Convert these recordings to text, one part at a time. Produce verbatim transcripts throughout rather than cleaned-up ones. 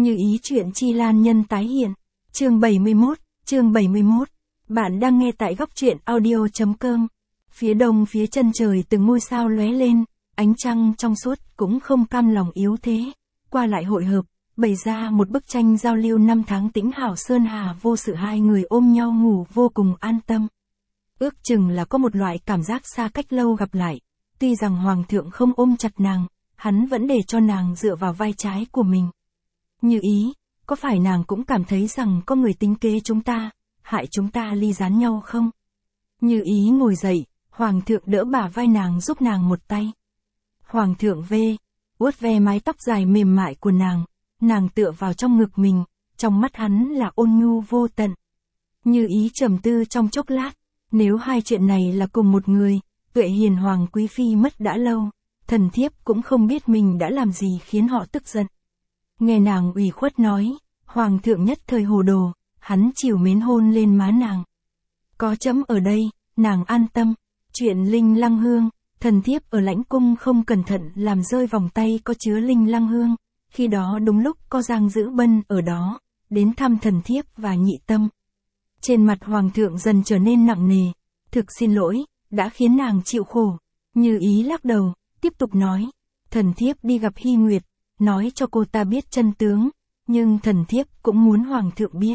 Như ý chuyện Chi Lan nhân tái hiện. Chương bảy mươi mốt, chương bảy mươi mốt. Bạn đang nghe tại góc truyện audio chấm com. Phía đông phía chân trời từng ngôi sao lóe lên, ánh trăng trong suốt cũng không cam lòng yếu thế. Qua lại hội hợp, bày ra một bức tranh giao lưu năm tháng tĩnh hảo sơn hà vô sự, hai người ôm nhau ngủ vô cùng an tâm. Ước chừng là có một loại cảm giác xa cách lâu gặp lại. Tuy rằng Hoàng thượng không ôm chặt nàng, hắn vẫn để cho nàng dựa vào vai trái của mình. Như ý, có phải nàng cũng cảm thấy rằng có người tính kế chúng ta, hại chúng ta ly gián nhau không? Như ý ngồi dậy, Hoàng thượng đỡ bả vai nàng giúp nàng một tay. Hoàng thượng vê, vuốt ve mái tóc dài mềm mại của nàng, nàng tựa vào trong ngực mình, trong mắt hắn là ôn nhu vô tận. Như ý trầm tư trong chốc lát, nếu hai chuyện này là cùng một người, Tuệ Hiền Hoàng quý phi mất đã lâu, thần thiếp cũng không biết mình đã làm gì khiến họ tức giận. Nghe nàng ủy khuất nói, Hoàng thượng nhất thời hồ đồ, hắn chiều mến hôn lên má nàng. Có trẫm ở đây, nàng an tâm. Chuyện linh lăng hương, thần thiếp ở lãnh cung không cẩn thận làm rơi vòng tay có chứa linh lăng hương. Khi đó đúng lúc có Giang Dữ Bân ở đó, đến thăm thần thiếp và nhị tâm. Trên mặt Hoàng thượng dần trở nên nặng nề, thực xin lỗi, đã khiến nàng chịu khổ. Như ý lắc đầu, tiếp tục nói, thần thiếp đi gặp Hy Nguyệt, nói cho cô ta biết chân tướng, nhưng thần thiếp cũng muốn Hoàng thượng biết.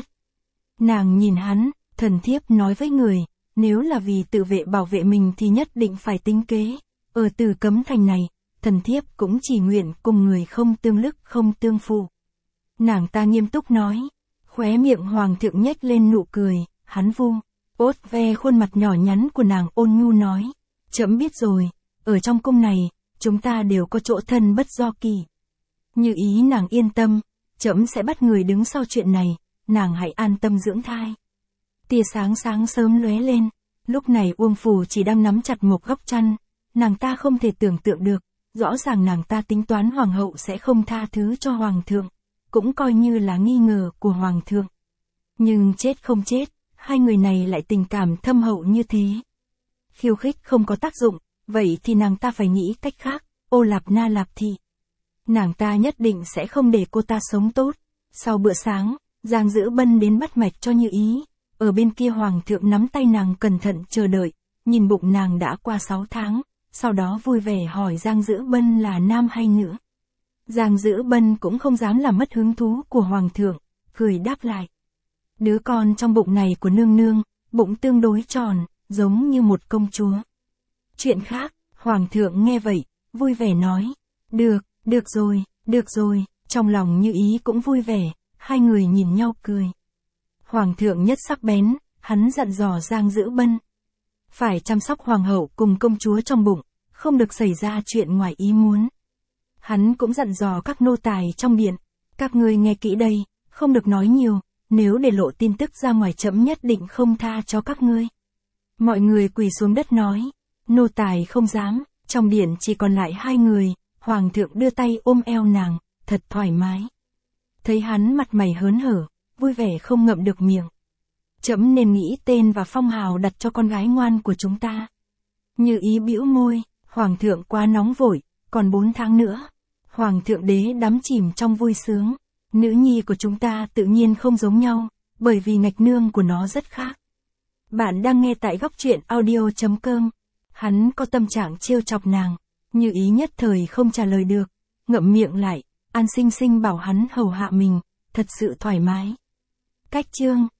Nàng nhìn hắn, thần thiếp nói với người, nếu là vì tự vệ bảo vệ mình thì nhất định phải tính kế. Ở Từ Cấm Thành này, thần thiếp cũng chỉ nguyện cùng người không tương lức không tương phụ. Nàng ta nghiêm túc nói, khóe miệng Hoàng thượng nhếch lên nụ cười, hắn vu, ốt ve khuôn mặt nhỏ nhắn của nàng ôn nhu nói, trẫm biết rồi, ở trong cung này, chúng ta đều có chỗ thân bất do kỳ. Như ý nàng yên tâm, trẫm sẽ bắt người đứng sau chuyện này, nàng hãy an tâm dưỡng thai. Tia sáng sáng sớm lóe lên, lúc này Uông Phù chỉ đang nắm chặt một góc chăn, nàng ta không thể tưởng tượng được, rõ ràng nàng ta tính toán Hoàng hậu sẽ không tha thứ cho Hoàng thượng, cũng coi như là nghi ngờ của Hoàng thượng. Nhưng chết không chết, hai người này lại tình cảm thâm hậu như thế. Khiêu khích không có tác dụng, vậy thì nàng ta phải nghĩ cách khác, Ô Lạp Na Lạp Thị. Nàng ta nhất định sẽ không để cô ta sống tốt. Sau bữa sáng, Giang Dữ Bân đến bắt mạch cho Như ý. Ở bên kia Hoàng thượng nắm tay nàng cẩn thận chờ đợi, nhìn bụng nàng đã qua sáu tháng, sau đó vui vẻ hỏi Giang Dữ Bân là nam hay nữ. Giang Dữ Bân cũng không dám làm mất hứng thú của Hoàng thượng, cười đáp lại. Đứa con trong bụng này của nương nương, bụng tương đối tròn, giống như một công chúa. Chuyện khác, Hoàng thượng nghe vậy, vui vẻ nói, được, được rồi, được rồi, trong lòng Như ý cũng vui vẻ, hai người nhìn nhau cười. Hoàng thượng nhất sắc bén, hắn dặn dò Giang Dữ Bân. Phải chăm sóc Hoàng hậu cùng công chúa trong bụng, không được xảy ra chuyện ngoài ý muốn. Hắn cũng dặn dò các nô tài trong điện, các ngươi nghe kỹ đây, không được nói nhiều, nếu để lộ tin tức ra ngoài trẫm nhất định không tha cho các ngươi. Mọi người quỳ xuống đất nói, nô tài không dám, trong điện chỉ còn lại hai người, Hoàng thượng đưa tay ôm eo nàng, thật thoải mái. Thấy hắn mặt mày hớn hở, vui vẻ không ngậm được miệng. Trẫm nên nghĩ tên và phong hào đặt cho con gái ngoan của chúng ta. Như ý bĩu môi, Hoàng thượng quá nóng vội, còn bốn tháng nữa. Hoàng thượng đế đắm chìm trong vui sướng. Nữ nhi của chúng ta tự nhiên không giống nhau, bởi vì ngạch nương của nó rất khác. Bạn đang nghe tại góc truyện audio chấm com. Hắn có tâm trạng trêu chọc nàng, Như ý nhất thời không trả lời được, ngậm miệng lại, an sinh sinh bảo hắn hầu hạ mình, thật sự thoải mái. Cách chương